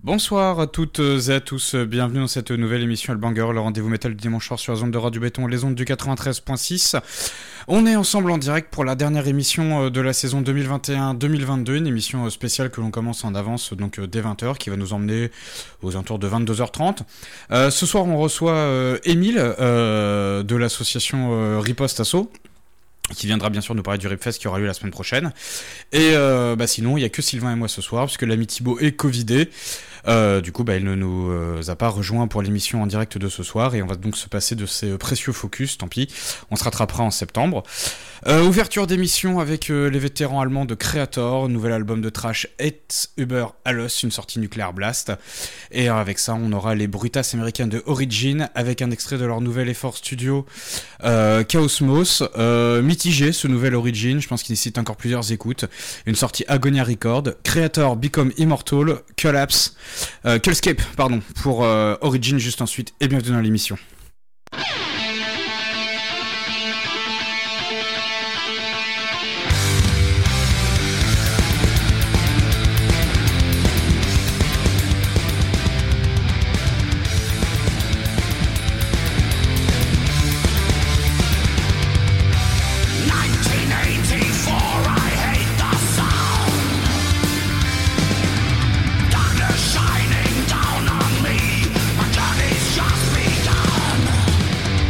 Bonsoir à toutes et à tous, bienvenue dans cette nouvelle émission Headbanger, le rendez-vous métal du dimanche soir sur la zone de Radio Béton, les ondes du 93.6. On est ensemble en direct pour la dernière émission de la saison 2021-2022, une émission spéciale que l'on commence en avance, donc dès 20h, qui va nous emmener aux alentours de 22h30. Ce soir, on reçoit Émile de l'association Riposte Asso, qui viendra bien sûr nous parler du Ripfest qui aura lieu la semaine prochaine. Et sinon, il n'y a que Sylvain et moi ce soir, puisque l'ami Thibaut est covidé. Du coup, il ne nous a pas rejoint pour l'émission en direct de ce soir, et on va donc se passer de ces précieux focus, tant pis, on se rattrapera en septembre. Ouverture d'émission avec les vétérans allemands de Kreator, nouvel album de thrash Et Über Alles, une sortie Nuclear Blast. Et avec ça, on aura les Brutas américaines de Origin, avec un extrait de leur nouvel effort studio Chaosmos. Mitigé, ce nouvel Origin, je pense qu'il nécessite encore plusieurs écoutes. Une sortie Agonia Record, Kreator Become Immortal, Cullscape, pour Origin juste ensuite, et bienvenue dans l'émission. Shining down on me, my journey's just begun.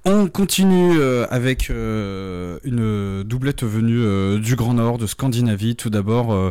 On continue avec une doublette venue du Grand Nord, de Scandinavie. Tout d'abord,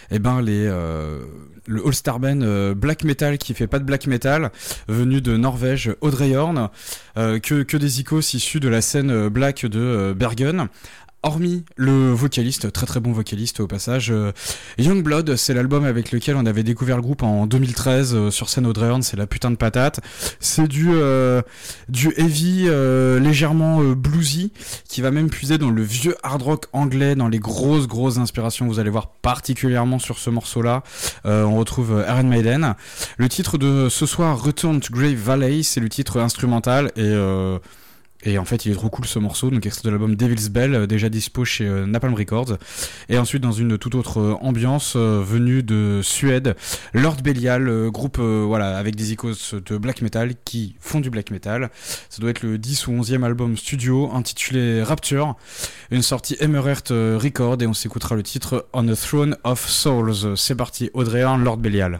le All-Star Band Black Metal qui fait pas de black metal, venu de Norvège, Audreyhorn, que des icônes issus de la scène black de Bergen. Hormis le vocaliste, très très bon vocaliste au passage, Youngblood, c'est l'album avec lequel on avait découvert le groupe en 2013 sur scène Audreyhorn, c'est la putain de patate. C'est du heavy légèrement bluesy, qui va même puiser dans le vieux hard rock anglais, dans les grosses inspirations. Vous allez voir particulièrement sur ce morceau-là, on retrouve Iron Maiden. Le titre de ce soir, Return to Grave Valley, c'est le titre instrumental et en fait, il est trop cool ce morceau, donc extrait de l'album Devil's Bell, déjà dispo chez Napalm Records. Et ensuite, dans une toute autre ambiance, venue de Suède, Lord Belial, groupe avec des icônes de black metal qui font du black metal. Ça doit être le 10 ou 11e album studio, intitulé Rapture, une sortie Emerert Records, et on s'écoutera le titre On a Throne of Souls. C'est parti, Audreyhorn, Lord Belial.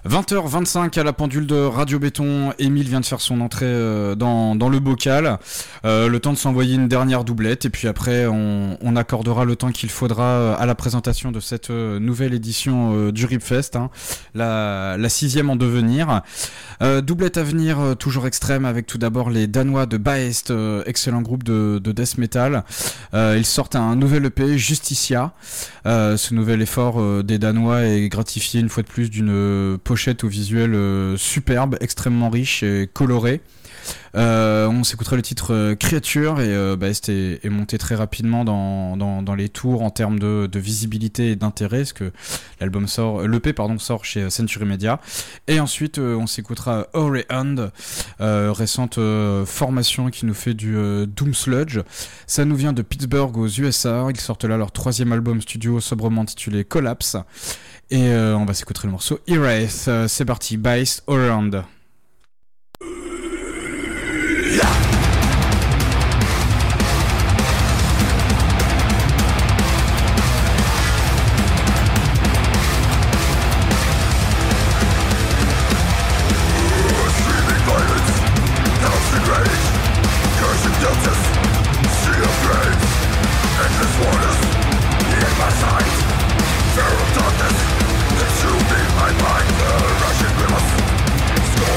20h25 à la pendule de Radio Béton, Émile vient de faire son entrée dans le bocal, le temps de s'envoyer une dernière doublette et puis après on accordera le temps qu'il faudra à la présentation de cette nouvelle édition du Ripfest, hein, la 6e en devenir. Doublette à venir toujours extrême avec tout d'abord les Danois de Baest, excellent groupe de death metal. Ils sortent un nouvel EP, Justicia. Ce nouvel effort des Danois est gratifié une fois de plus d'une pochette au visuel superbe, extrêmement riche et coloré. On s'écouterait le titre Créature et Baest est monté très rapidement dans les tours en termes de visibilité et d'intérêt, parce que l'EP sort chez Century Media. Et ensuite on s'écoutera Orehand, récente formation qui nous fait du Doom Sludge. Ça nous vient de Pittsburgh aux USA. Ils sortent là leur 3e album studio sobrement intitulé Collapse. Et on va s'écouter le morceau Erase. C'est parti, Baest, Orehand. Feral darkness, consuming my mind, the rushing rivers,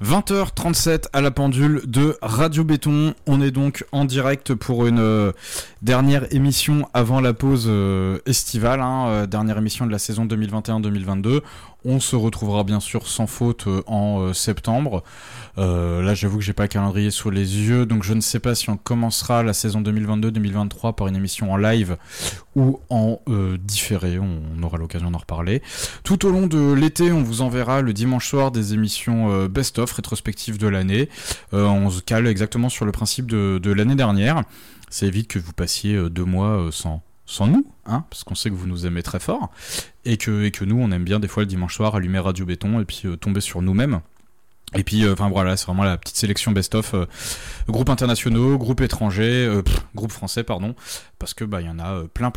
20h37 à la pendule de Radio Béton. On est donc en direct pour une dernière émission avant la pause estivale, dernière émission de la saison 2021-2022. On se retrouvera bien sûr sans faute en septembre. Là, j'avoue que j'ai pas le calendrier sous les yeux, donc je ne sais pas si on commencera la saison 2022-2023 par une émission en live ou en différé. On aura l'occasion d'en reparler. Tout au long de l'été, on vous enverra le dimanche soir des émissions best-of rétrospectives de l'année. On se cale exactement sur le principe de l'année dernière. Ça évite que vous passiez 2 mois sans nous, parce qu'on sait que vous nous aimez très fort, et que nous, on aime bien des fois le dimanche soir allumer Radio Béton et puis tomber sur nous-mêmes. Et puis, voilà, c'est vraiment la petite sélection best-of, groupes internationaux, groupes étrangers, groupes français, pardon, parce que il y en a plein.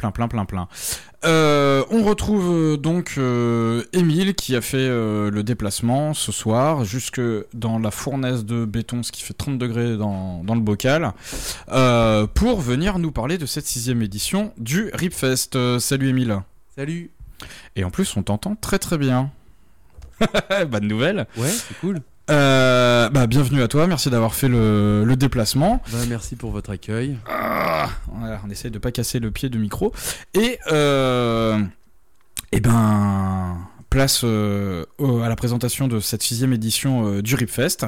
On retrouve donc Émile qui a fait le déplacement ce soir jusque dans la fournaise de béton, ce qui fait 30 degrés dans le bocal, pour venir nous parler de cette 6e édition du Ripfest. Salut Émile. Salut. Et en plus, on t'entend très très bien. Bonne nouvelle. Ouais, c'est cool. Bienvenue à toi, merci d'avoir fait le déplacement. Merci pour votre accueil. On essaye de pas casser le pied du micro. Et place à la présentation de cette 6e édition du Ripfest.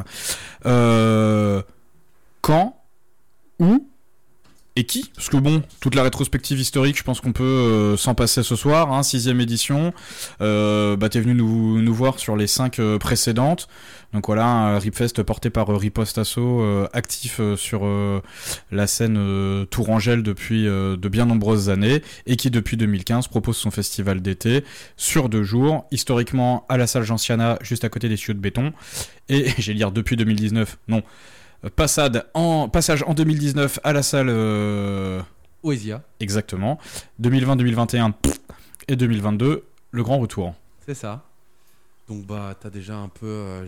Quand, où et qui ? Parce que toute la rétrospective historique, je pense qu'on peut s'en passer ce soir, 6e édition. T'es venu nous voir sur les 5 précédentes. Donc voilà, un Ripfest porté par Riposte Asso, actif sur la scène tourangelle depuis de bien nombreuses années, et qui depuis 2015 propose son festival d'été sur 2 jours, historiquement à la salle Gentiana, juste à côté des tuyaux de béton. Et j'allais dire depuis 2019, non. Passage en 2019 à la salle Oesia. Exactement. 2020-2021 et 2022, le grand retour. C'est ça. Donc t'as déjà un peu,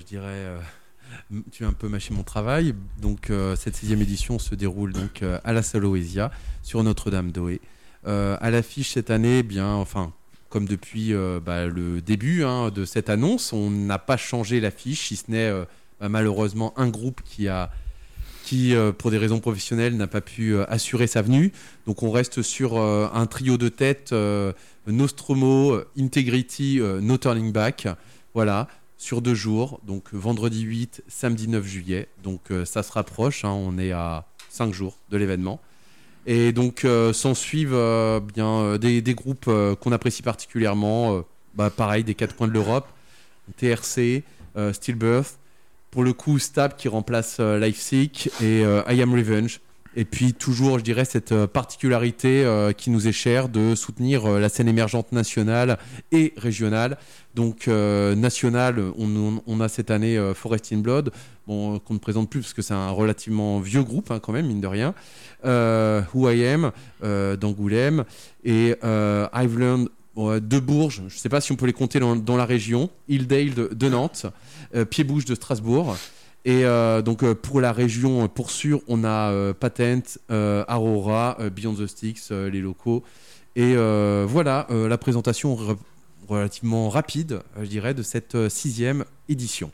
tu as un peu mâché mon travail. Donc cette 6e édition se déroule donc à la salle Oesia sur Notre-Dame d'Oé. À l'affiche cette année, comme depuis le début de cette annonce, on n'a pas changé l'affiche, si ce n'est malheureusement un groupe qui pour des raisons professionnelles n'a pas pu assurer sa venue. Donc on reste sur un trio de tête, Nostromo, Integrity, No Turning Back, voilà, sur 2 jours, donc vendredi 8, samedi 9 juillet, donc ça se rapproche, on est à 5 jours de l'événement. Et donc s'en suivent des groupes qu'on apprécie particulièrement, pareil, des 4 coins de l'Europe, TRC, Stillbirth, pour le coup Stab qui remplace Lifesick et I Am Revenge. Et puis toujours, je dirais, cette particularité qui nous est chère de soutenir la scène émergente nationale et régionale. Donc nationale, on a cette année Forest in Blood, qu'on ne présente plus parce que c'est un relativement vieux groupe quand même, mine de rien. Who I Am d'Angoulême et I've Learned de Bourges, je ne sais pas si on peut les compter dans la région, Hildale de Nantes, Pied-Bouche de Strasbourg. Et donc pour la région, pour sûr, on a Patent, Aurora, Beyond the Sticks, les locaux. Et voilà, la présentation relativement rapide, je dirais, de cette 6e édition.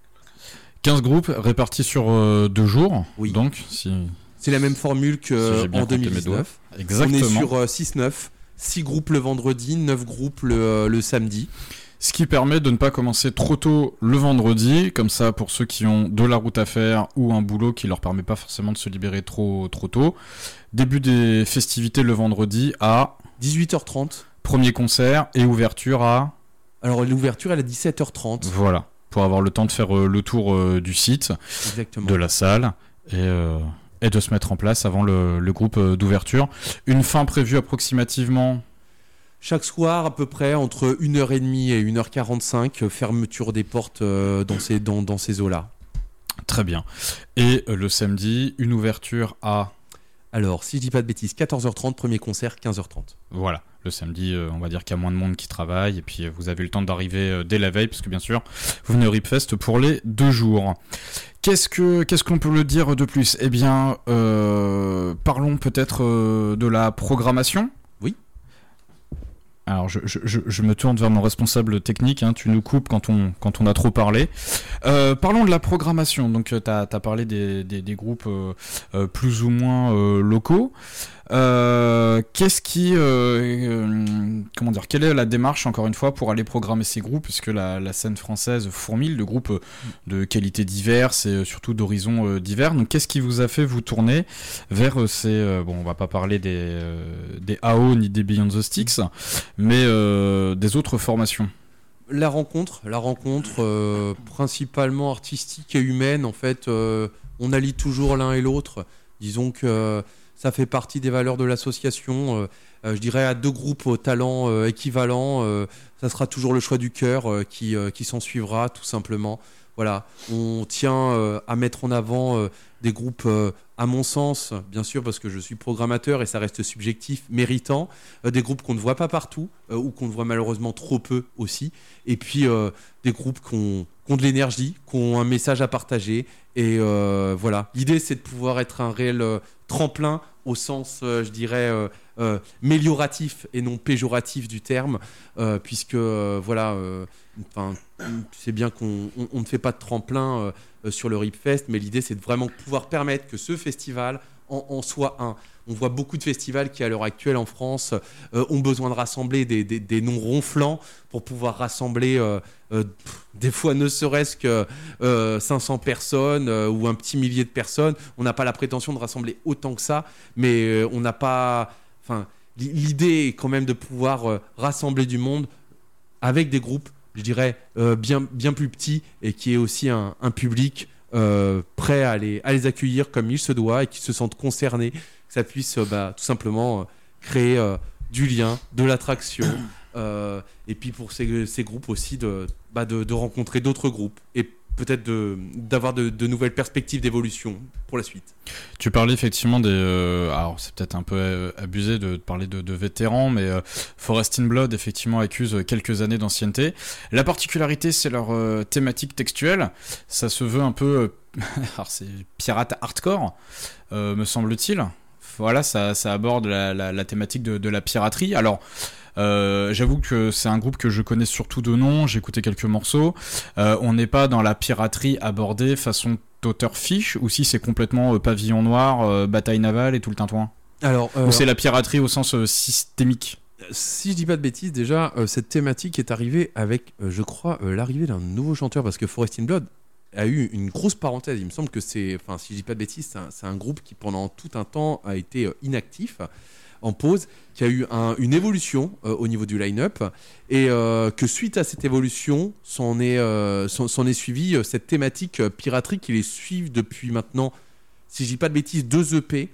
15 groupes répartis sur 2 jours. Oui. Donc, c'est la même formule qu'en 2019. Exactement. On est sur 6-9. 6 groupes le vendredi, 9 groupes le samedi. Ce qui permet de ne pas commencer trop tôt le vendredi, comme ça pour ceux qui ont de la route à faire ou un boulot qui leur permet pas forcément de se libérer trop tôt. Début des festivités le vendredi à 18h30. Premier concert et ouverture à... Alors l'ouverture elle est à 17h30. Voilà, pour avoir le temps de faire le tour du site, exactement, de la salle et de se mettre en place avant le groupe d'ouverture. Une fin prévue approximativement... Chaque soir, à peu près, entre 1h30 et 1h45, fermeture des portes dans ces eaux-là. Très bien. Et le samedi, une ouverture à... Alors, si je dis pas de bêtises, 14h30, premier concert, 15h30. Voilà. Le samedi, on va dire qu'il y a moins de monde qui travaille, et puis vous avez le temps d'arriver dès la veille, parce que bien sûr, vous venez au Ripfest pour les 2 jours. Qu'est-ce qu'on peut le dire de plus ? Eh bien, parlons peut-être de la programmation. Oui. Alors je me tourne vers mon responsable technique, hein, tu nous coupes quand on a trop parlé. Parlons de la programmation. Donc t'as parlé des groupes plus ou moins locaux. Qu'est-ce qui comment dire, quelle est la démarche encore une fois pour aller programmer ces groupes, puisque la scène française fourmille de groupes de qualités diverses et surtout d'horizons divers. Donc qu'est-ce qui vous a fait vous tourner vers ces bon, on va pas parler des AO ni des Beyond the Sticks, mais des autres formations? La rencontre principalement artistique et humaine, en fait, on allie toujours l'un et l'autre. Disons que ça fait partie des valeurs de l'association. Je dirais à deux groupes au talent équivalent, ça sera toujours le choix du cœur qui s'en suivra, tout simplement. Voilà, on tient à mettre en avant des groupes, à mon sens, bien sûr, parce que je suis programmateur et ça reste subjectif, méritants, des groupes qu'on ne voit pas partout ou qu'on ne voit malheureusement trop peu aussi, et puis des groupes qui ont de l'énergie, qui ont un message à partager, et voilà. L'idée, c'est de pouvoir être un réel tremplin au sens, je dirais, mélioratif et non péjoratif du terme, puisque voilà, tu sais bien qu'on ne fait pas de tremplin sur le Ripfest, mais l'idée c'est de vraiment pouvoir permettre que ce festival en soit un. On voit beaucoup de festivals qui à l'heure actuelle en France ont besoin de rassembler des noms ronflants pour pouvoir rassembler des fois ne serait-ce que 500 personnes ou un petit millier de personnes. On n'a pas la prétention de rassembler autant que ça, mais on n'a pas... L'idée est quand même de pouvoir rassembler du monde avec des groupes, je dirais, bien plus petits et qui est aussi un public prêt à les accueillir comme il se doit et qui se sentent concernés, que ça puisse tout simplement créer du lien, de l'attraction et puis pour ces groupes aussi de rencontrer d'autres groupes et peut-être d'avoir de nouvelles perspectives d'évolution pour la suite. Tu parlais effectivement alors c'est peut-être un peu abusé de parler de vétérans, mais Forest in Blood effectivement accuse quelques années d'ancienneté. La particularité, c'est leur thématique textuelle. Ça se veut un peu alors c'est pirate hardcore, me semble-t-il. Voilà, ça aborde la thématique de la piraterie. Alors j'avoue que c'est un groupe que je connais surtout de nom, j'ai écouté quelques morceaux. On n'est pas dans la piraterie abordée façon Totter Fish, ou si c'est complètement pavillon noir, bataille navale et tout le tintouin. Alors, ou c'est la piraterie au sens systémique? Si je dis pas de bêtises, déjà cette thématique est arrivée avec, je crois, l'arrivée d'un nouveau chanteur, parce que Forest in Blood a eu une grosse parenthèse. Il me semble que si je dis pas de bêtises, c'est un groupe qui pendant tout un temps a été inactif, en pause, qui a eu une évolution au niveau du line-up et que suite à cette évolution s'en est suivi cette thématique piraterie qui les suit depuis maintenant, si je dis pas de bêtises, 2 EP.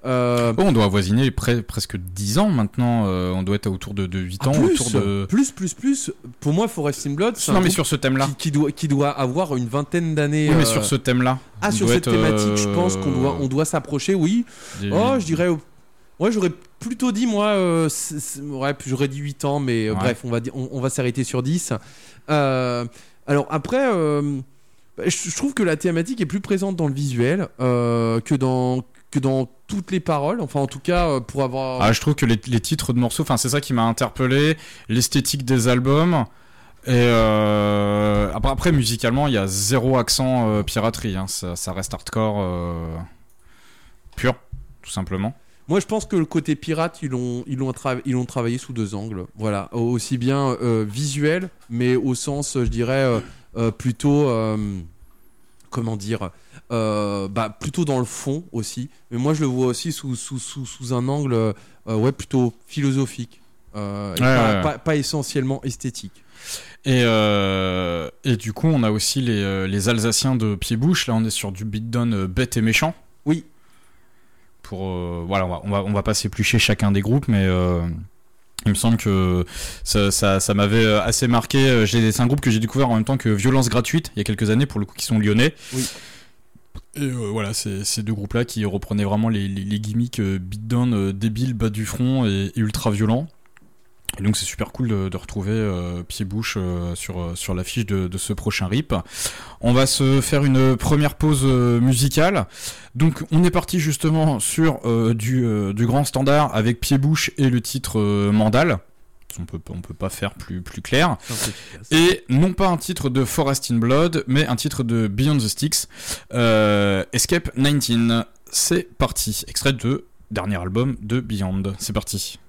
On doit avoisiner presque 10 ans maintenant, on doit être autour de 8 ans. Plus. Pour moi, Forest in Blood, c'est mais sur ce thème-là. Qui doit avoir une vingtaine d'années. Oui, mais sur ce thème-là. Sur cette thématique, je pense qu'on doit s'approcher, oui. Je dirais... Ouais, j'aurais plutôt dit, moi, j'aurais dit 8 ans, mais bref, on va s'arrêter sur 10. Alors après, je trouve que la thématique est plus présente dans le visuel que dans toutes les paroles, enfin en tout cas pour avoir... je trouve que les titres de morceaux, c'est ça qui m'a interpellé, l'esthétique des albums, et après musicalement il y a zéro accent piraterie, hein, ça reste hardcore pur, tout simplement. Moi, je pense que le côté pirate, ils l'ont travaillé sous 2 angles. Voilà, aussi bien visuel, mais au sens, je dirais, plutôt, comment dire, plutôt dans le fond aussi. Mais moi, je le vois aussi sous un angle, plutôt philosophique, pas essentiellement esthétique. Et du coup, on a aussi les Alsaciens de Pied-Bouche. Là, on est sur du beatdown bête et méchant. Oui. On va pas s'éplucher chacun des groupes, mais il me semble que ça m'avait assez marqué. C'est un groupe que j'ai découvert en même temps que Violence Gratuite il y a quelques années, pour le coup, qui sont lyonnais. Oui. Et voilà, c'est ces 2 groupes là qui reprenaient vraiment les gimmicks beatdown débiles, bas du front et ultra violents. Et donc c'est super cool de retrouver Pied-Bouche sur l'affiche de ce prochain RIP. On va se faire une première pause musicale. Donc on est parti justement sur du grand standard avec Pied-Bouche et le titre Mandal. on peut pas faire plus clair. Et non pas un titre de Forest in Blood, mais un titre de Beyond the Sticks, Escape 19. C'est parti, extrait de dernier album de Beyond. C'est parti.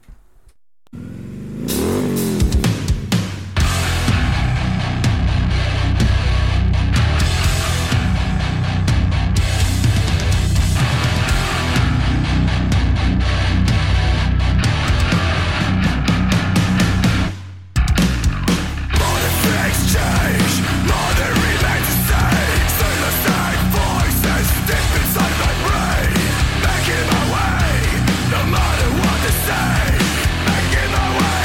No matter what they say, making my way.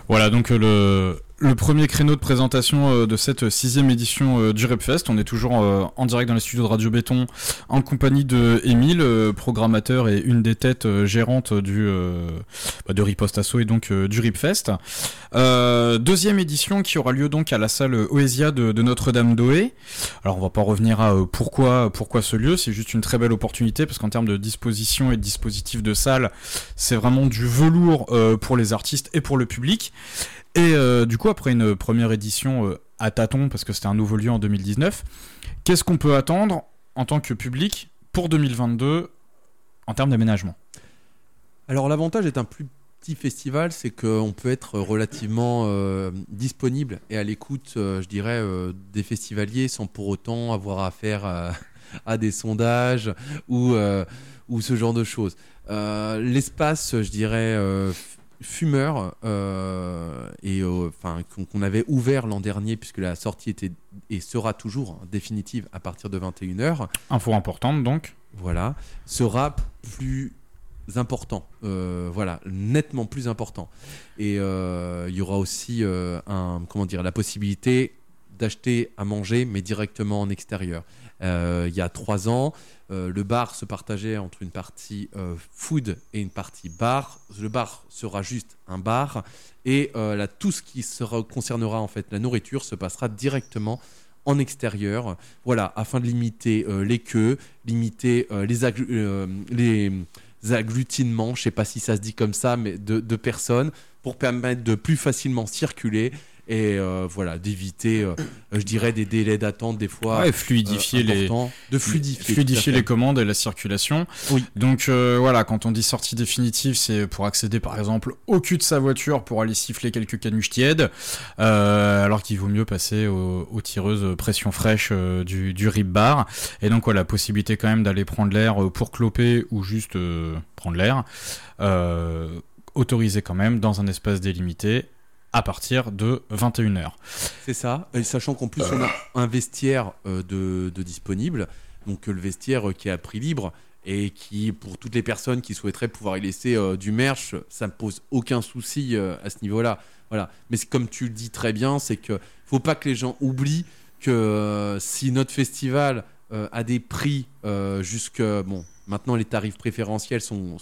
Voilà, donc le premier créneau de présentation de cette 6e édition du Repfest. On est toujours en direct dans les studios de Radio Béton en compagnie de Émile, programmateur et une des têtes gérantes de Riposte Asso et donc du Ripfest. Deuxième édition qui aura lieu donc à la salle Oesia de Notre-Dame-d'Oé. Alors on va pas revenir à pourquoi ce lieu, c'est juste une très belle opportunité parce qu'en termes de disposition et de dispositif de salle, c'est vraiment du velours pour les artistes et pour le public. Et du coup, après une première édition à tâtons, parce que c'était un nouveau lieu en 2019, qu'est-ce qu'on peut attendre en tant que public pour 2022 en termes d'aménagement ? Alors l'avantage est un plus petit festival, c'est qu'on peut être relativement disponible et à l'écoute, je dirais, des festivaliers sans pour autant avoir affaire à des sondages ou ce genre de choses. L'espace, je dirais... fumeur qu'on avait ouvert l'an dernier puisque la sortie était et sera toujours définitive à partir de 21h. Info importante donc. Voilà, sera plus important, nettement plus important. Et il y aura aussi la possibilité d'acheter à manger mais directement en extérieur. Il y a 3 ans, le bar se partageait entre une partie food et une partie bar. Le bar sera juste un bar et tout ce qui concernera en fait la nourriture se passera directement en extérieur. Voilà, afin de limiter les queues, limiter les agglutinements, je ne sais pas si ça se dit comme ça, mais de personnes pour permettre de plus facilement circuler. Et d'éviter, je dirais, des délais d'attente des fois. Ouais, fluidifier les commandes et la circulation. Oui. Donc quand on dit sortie définitive, c'est pour accéder par exemple au cul de sa voiture pour aller siffler quelques canuches tièdes, alors qu'il vaut mieux passer aux tireuses pression fraîche du Rip Bar. Et donc la possibilité quand même d'aller prendre l'air pour cloper ou juste prendre l'air, autorisé quand même dans un espace délimité. À partir de 21h. C'est ça, et sachant qu'en plus on a un vestiaire de disponible, donc le vestiaire qui est à prix libre et qui, pour toutes les personnes qui souhaiteraient pouvoir y laisser du merch, ça ne pose aucun souci à ce niveau-là. Voilà. Mais comme tu le dis très bien, c'est qu'il ne faut pas que les gens oublient que si notre festival a des prix maintenant les tarifs préférentiels sont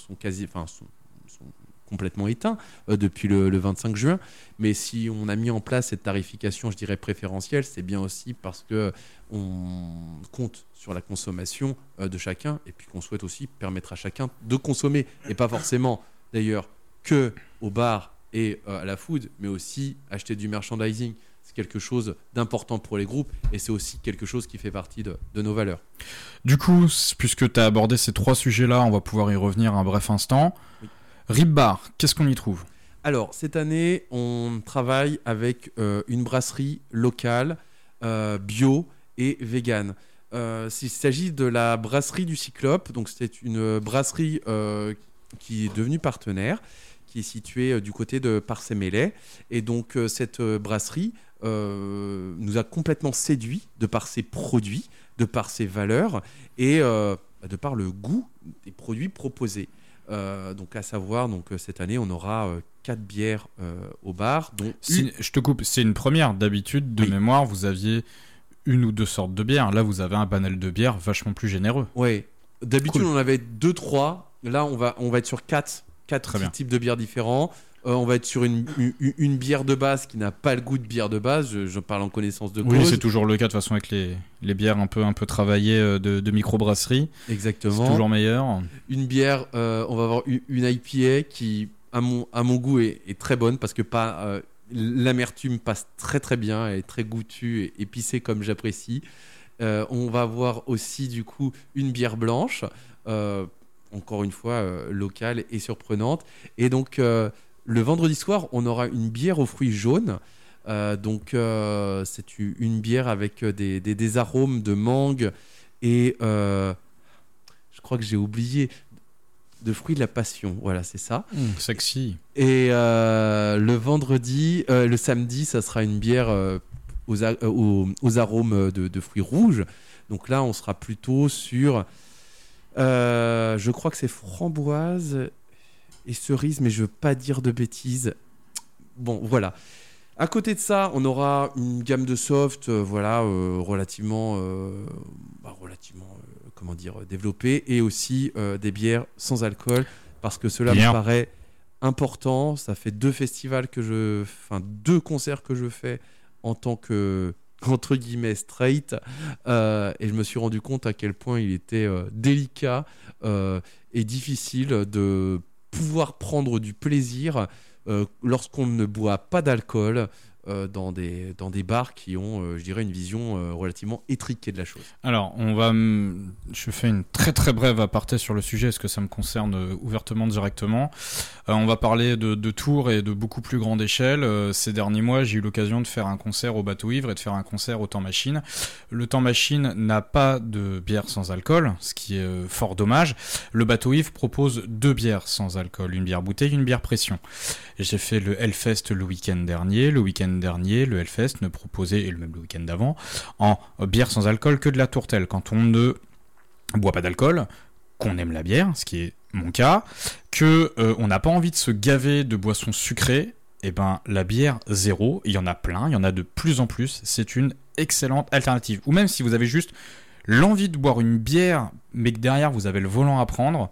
complètement éteint depuis le 25 juin. Mais si on a mis en place cette tarification, je dirais préférentielle, c'est bien aussi parce qu'on compte sur la consommation de chacun et puis qu'on souhaite aussi permettre à chacun de consommer. Et pas forcément, d'ailleurs, que au bar et à la food, mais aussi acheter du merchandising. C'est quelque chose d'important pour les groupes et c'est aussi quelque chose qui fait partie de nos valeurs. Du coup, puisque tu as abordé ces 3 sujets-là, on va pouvoir y revenir un bref instant. Oui. Rip Bar, qu'est-ce qu'on y trouve ? Alors, cette année, on travaille avec une brasserie locale, bio et vegan. Il s'agit de la brasserie du Cyclope. Donc, c'est une brasserie qui est devenue partenaire, qui est située du côté de Parcé-Melay. Et donc, cette brasserie nous a complètement séduit de par ses produits, de par ses valeurs et de par le goût des produits proposés. Donc à savoir, cette année on aura 4 bières au bar. Dont je te coupe, c'est une première. D'habitude, de mémoire, vous aviez 1 ou 2 sortes de bières. Là, vous avez un panel de bières vachement plus généreux. Oui, d'habitude on avait 2-3. Là, on va être sur 4 types de bières différents. On va être sur une bière de base qui n'a pas le goût de bière de base. Je parle en connaissance de cause. Oui, c'est toujours le cas de toute façon avec les bières un peu travaillées de microbrasserie. Exactement. C'est toujours meilleur. Une bière, on va avoir une IPA qui, à mon goût, est très bonne parce que l'amertume passe très très bien. Elle est très goûtue et épicée comme j'apprécie. On va avoir aussi du coup une bière blanche, encore une fois locale et surprenante. Et donc le vendredi soir, on aura une bière aux fruits jaunes. C'est une bière avec des arômes de mangue et je crois que j'ai oublié de fruits de la passion. Voilà, c'est ça. Sexy. Et le samedi, ça sera une bière aux arômes de fruits rouges. Donc là, on sera plutôt sur, je crois que c'est framboise et cerise, mais je veux pas dire de bêtises. bon, voilà. À côté de ça, on aura une gamme de soft, relativement, comment dire, développée, et aussi des bières sans alcool, parce que cela me paraît important. Ça fait 2 concerts que je fais en tant que, entre guillemets, straight, et je me suis rendu compte à quel point il était délicat et difficile de pouvoir prendre du plaisir lorsqu'on ne boit pas d'alcool dans des bars qui ont, je dirais, une vision relativement étriquée de la chose. Alors, je fais une très très brève aparté sur le sujet, parce que ça me concerne ouvertement directement. On va parler de tours et de beaucoup plus grande échelle. Ces derniers mois, j'ai eu l'occasion de faire un concert au Bateau Ivre et de faire un concert au Temps Machine. Le Temps Machine n'a pas de bière sans alcool, ce qui est fort dommage. Le Bateau Ivre propose 2 bières sans alcool, une bière bouteille, une bière pression. Et j'ai fait le Hellfest le week-end dernier. Le week-end dernier, le Hellfest ne proposait, et même le week-end d'avant, en bière sans alcool que de la tourtelle. Quand on ne boit pas d'alcool, qu'on aime la bière, ce qui est mon cas, que on n'a pas envie de se gaver de boissons sucrées, et ben la bière zéro, il y en a plein, il y en a de plus en plus, c'est une excellente alternative. Ou même si vous avez juste l'envie de boire une bière, mais que derrière vous avez le volant à prendre,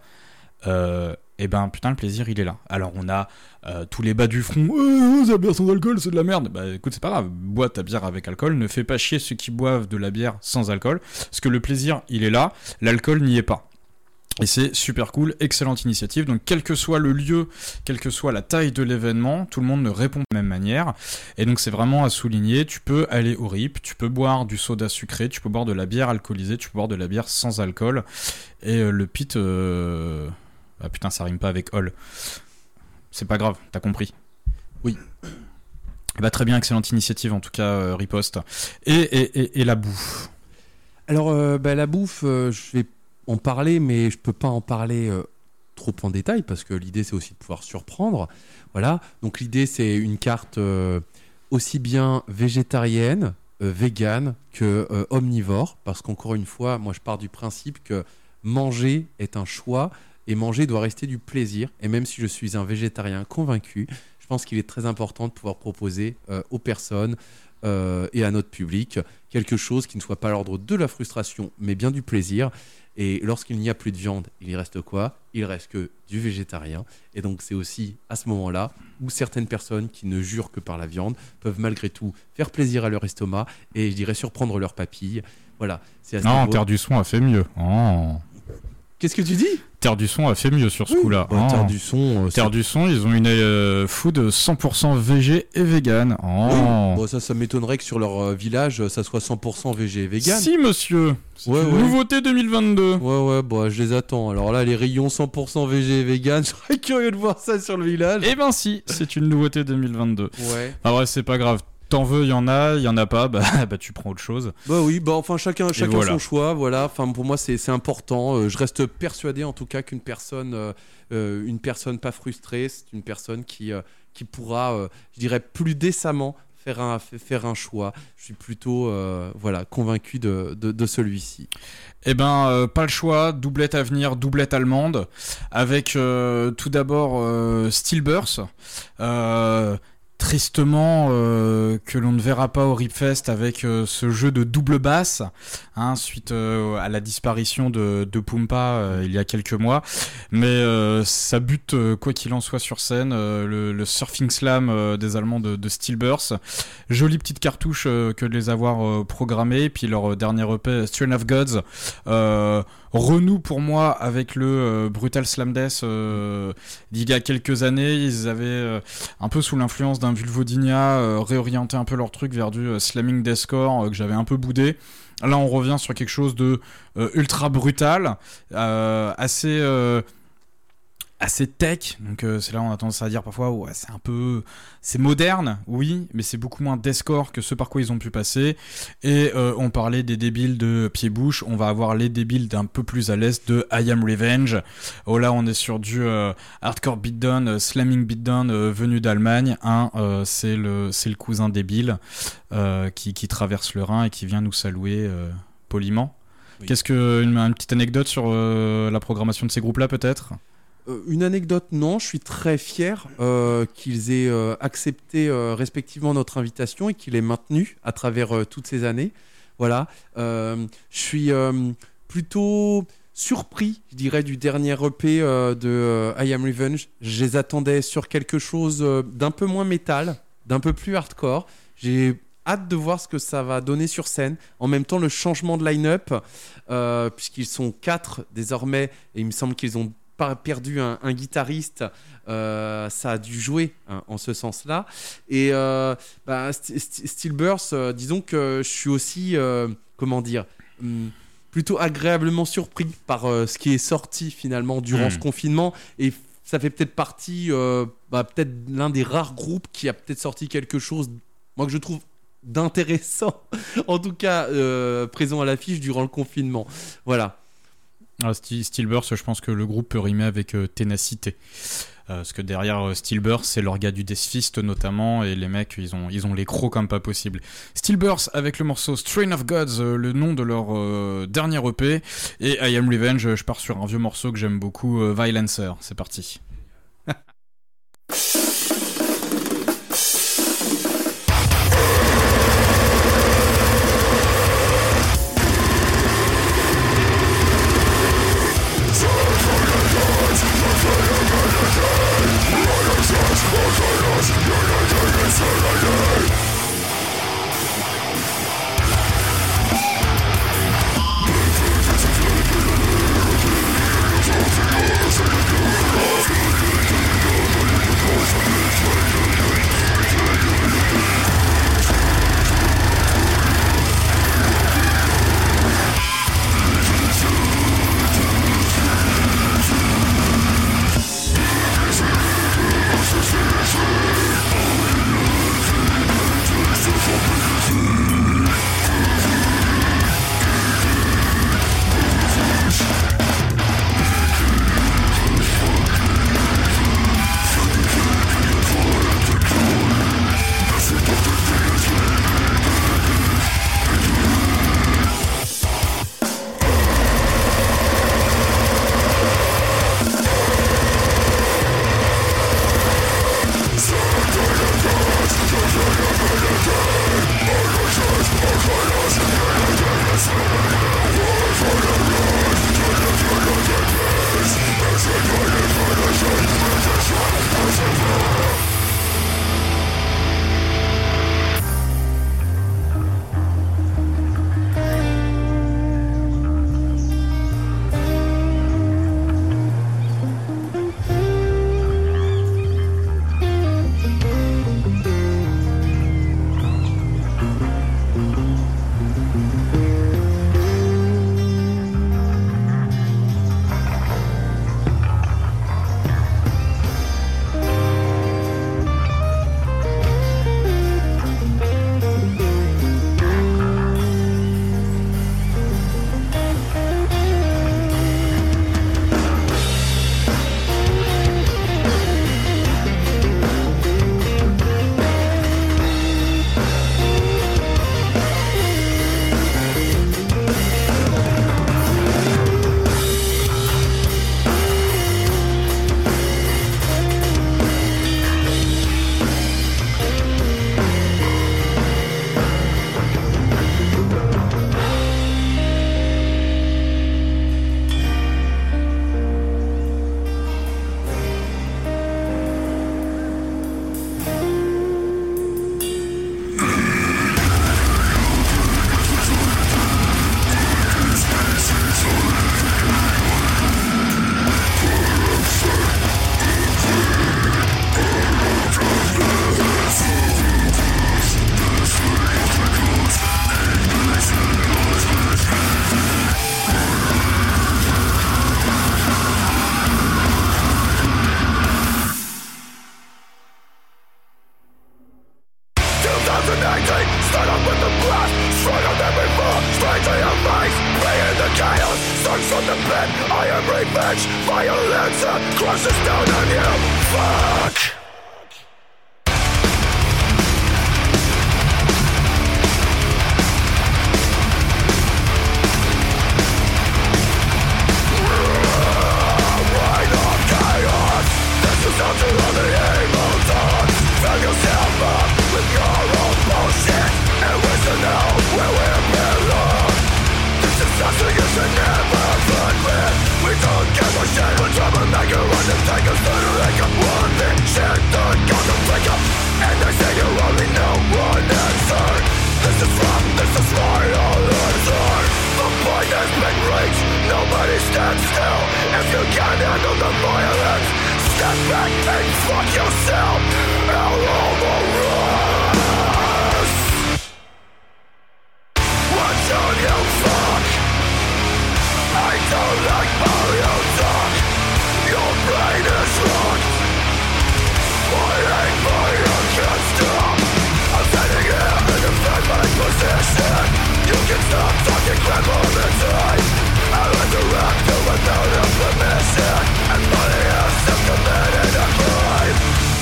et ben putain le plaisir il est là. Alors on a tous les bas du front, la bière sans alcool c'est de la merde. Bah écoute, c'est pas grave, bois ta bière avec alcool, ne fais pas chier ceux qui boivent de la bière sans alcool, parce que le plaisir il est là, l'alcool n'y est pas. Et c'est super cool, excellente initiative. Donc quel que soit le lieu, quelle que soit la taille de l'événement, tout le monde ne répond de la même manière. Et donc c'est vraiment à souligner, tu peux aller au RIP, tu peux boire du soda sucré, tu peux boire de la bière alcoolisée, tu peux boire de la bière sans alcool. Et le pit... Ah putain, ça rime pas avec all. C'est pas grave, t'as compris. Oui. Bah très bien, excellente initiative en tout cas, riposte. Et la bouffe. Alors la bouffe, je vais en parler, mais je peux pas en parler trop en détail parce que l'idée c'est aussi de pouvoir surprendre. Voilà. Donc l'idée c'est une carte aussi bien végétarienne, végane que omnivore, parce qu'encore une fois, moi je pars du principe que manger est un choix. Et manger doit rester du plaisir. Et même si je suis un végétarien convaincu, je pense qu'il est très important de pouvoir proposer aux personnes et à notre public quelque chose qui ne soit pas à l'ordre de la frustration, mais bien du plaisir. Et lorsqu'il n'y a plus de viande, il reste quoi ? Il reste que du végétarien. Et donc c'est aussi à ce moment-là où certaines personnes qui ne jurent que par la viande peuvent malgré tout faire plaisir à leur estomac et je dirais surprendre leurs papilles. Voilà. C'est à ce non, niveau... Terre du Son a fait mieux. Oh. Qu'est-ce que tu dis ? Terre du Son a fait mieux sur ce coup-là. Bah, Terre du Son, Terre du Son, ils ont une food 100% végé et vegan. Oh. Oui. Bon, ça m'étonnerait que sur leur village, ça soit 100% végé et vegan. Si, monsieur. C'est une nouveauté 2022. Ouais, bah, je les attends. Alors là, les rayons 100% végé et vegan, je serais curieux de voir ça sur le village. Eh ben si, c'est une nouveauté 2022. Ouais. Ah ouais, c'est pas grave. T'en veux, il y en a pas, bah tu prends autre chose. Bah oui, bah enfin chacun voilà. son choix, voilà. Enfin pour moi c'est important. Je reste persuadé en tout cas qu'une personne, une personne pas frustrée, c'est une personne qui pourra, je dirais plus décemment faire un choix. Je suis plutôt convaincu de celui-ci. Eh ben pas le choix, doublette à venir, doublette allemande, avec tout d'abord Stillburst. Tristement que l'on ne verra pas au Ripfest avec ce jeu de double basse suite à la disparition de Pumpa il y a quelques mois, mais ça bute quoi qu'il en soit sur scène, le Surfing Slam des Allemands de Stillburst, jolie petite cartouche que de les avoir programmés, puis leur dernier EP Strain of Gods renoue pour moi avec le Brutal Slam Death d'il y a quelques années. Ils avaient un peu sous l'influence d'un Vulvodynia réorienté un peu leur truc vers du slamming deathcore que j'avais un peu boudé. Là on revient sur quelque chose de ultra brutal, assez tech, donc c'est là on a tendance à dire parfois ouais c'est moderne, oui, mais c'est beaucoup moins deathcore que ce par quoi ils ont pu passer. Et on parlait des débiles de Pied-Bouche, on va avoir les débiles d'un peu plus à l'est de I Am Revenge. Oh là on est sur du hardcore beatdown, slamming beatdown venu d'Allemagne, c'est le cousin débile qui traverse le Rhin et qui vient nous saluer poliment. Oui. Qu'est-ce que une petite anecdote sur la programmation de ces groupes là peut-être? Une anecdote, non. Je suis très fier qu'ils aient accepté respectivement notre invitation et qu'ils l'aient maintenue à travers toutes ces années. Voilà. Je suis plutôt surpris, je dirais, du dernier EP de I Am Revenge. Je les attendais sur quelque chose d'un peu moins métal, d'un peu plus hardcore. J'ai hâte de voir ce que ça va donner sur scène. En même temps, le changement de line-up, puisqu'ils sont 4 désormais, et il me semble qu'ils ont perdu un guitariste, ça a dû jouer en ce sens-là. Et Steelburst, disons que je suis aussi, plutôt agréablement surpris par ce qui est sorti finalement durant ce confinement, et ça fait peut-être partie peut-être l'un des rares groupes qui a peut-être sorti quelque chose, moi, que je trouve d'intéressant en tout cas présent à l'affiche durant le confinement. Voilà. Steelburst, je pense que le groupe peut rimer avec ténacité. Parce que derrière Steelburst, c'est leur gars du Deathfist notamment, et les mecs, ils ont les crocs comme pas possible. Steelburst avec le morceau Strain of Gods, le nom de leur dernier EP, et I Am Revenge, je pars sur un vieux morceau que j'aime beaucoup, Violencer. C'est parti. you can't handle the violence. Step back and fuck yourself out of the rust. What don't you fuck? I don't like how you talk. Your brain is locked. Fighting for you can't stop. I'm standing here and defend my position. You can stop talking crap all the time. I'll interrupt you without a permission. And money has committed a crime.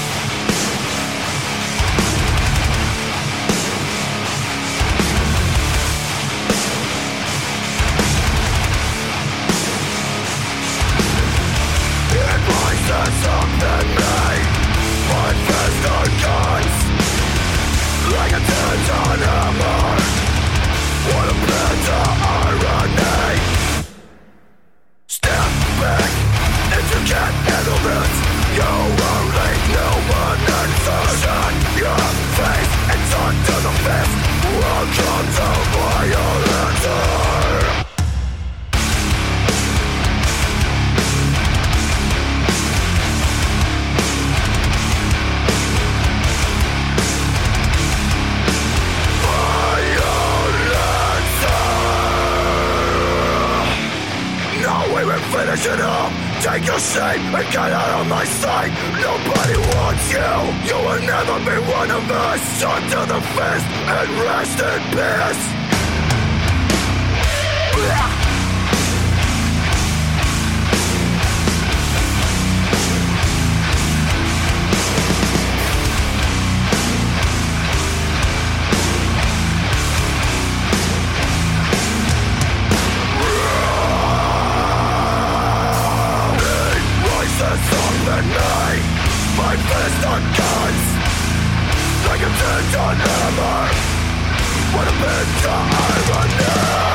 It voices something made. My fists are guns. Like a 10-ton hammer. What a bitter irony. Step back if you can't handle this. You only know one answer. Your face and turn to the fist. Welcome to violence. Finish it up, take your seat and get out of my sight. Nobody wants you, you will never be one of us. Shut to the fist and rest in peace. My fist on guns, like a 10-ton hammer. What a bitter irony.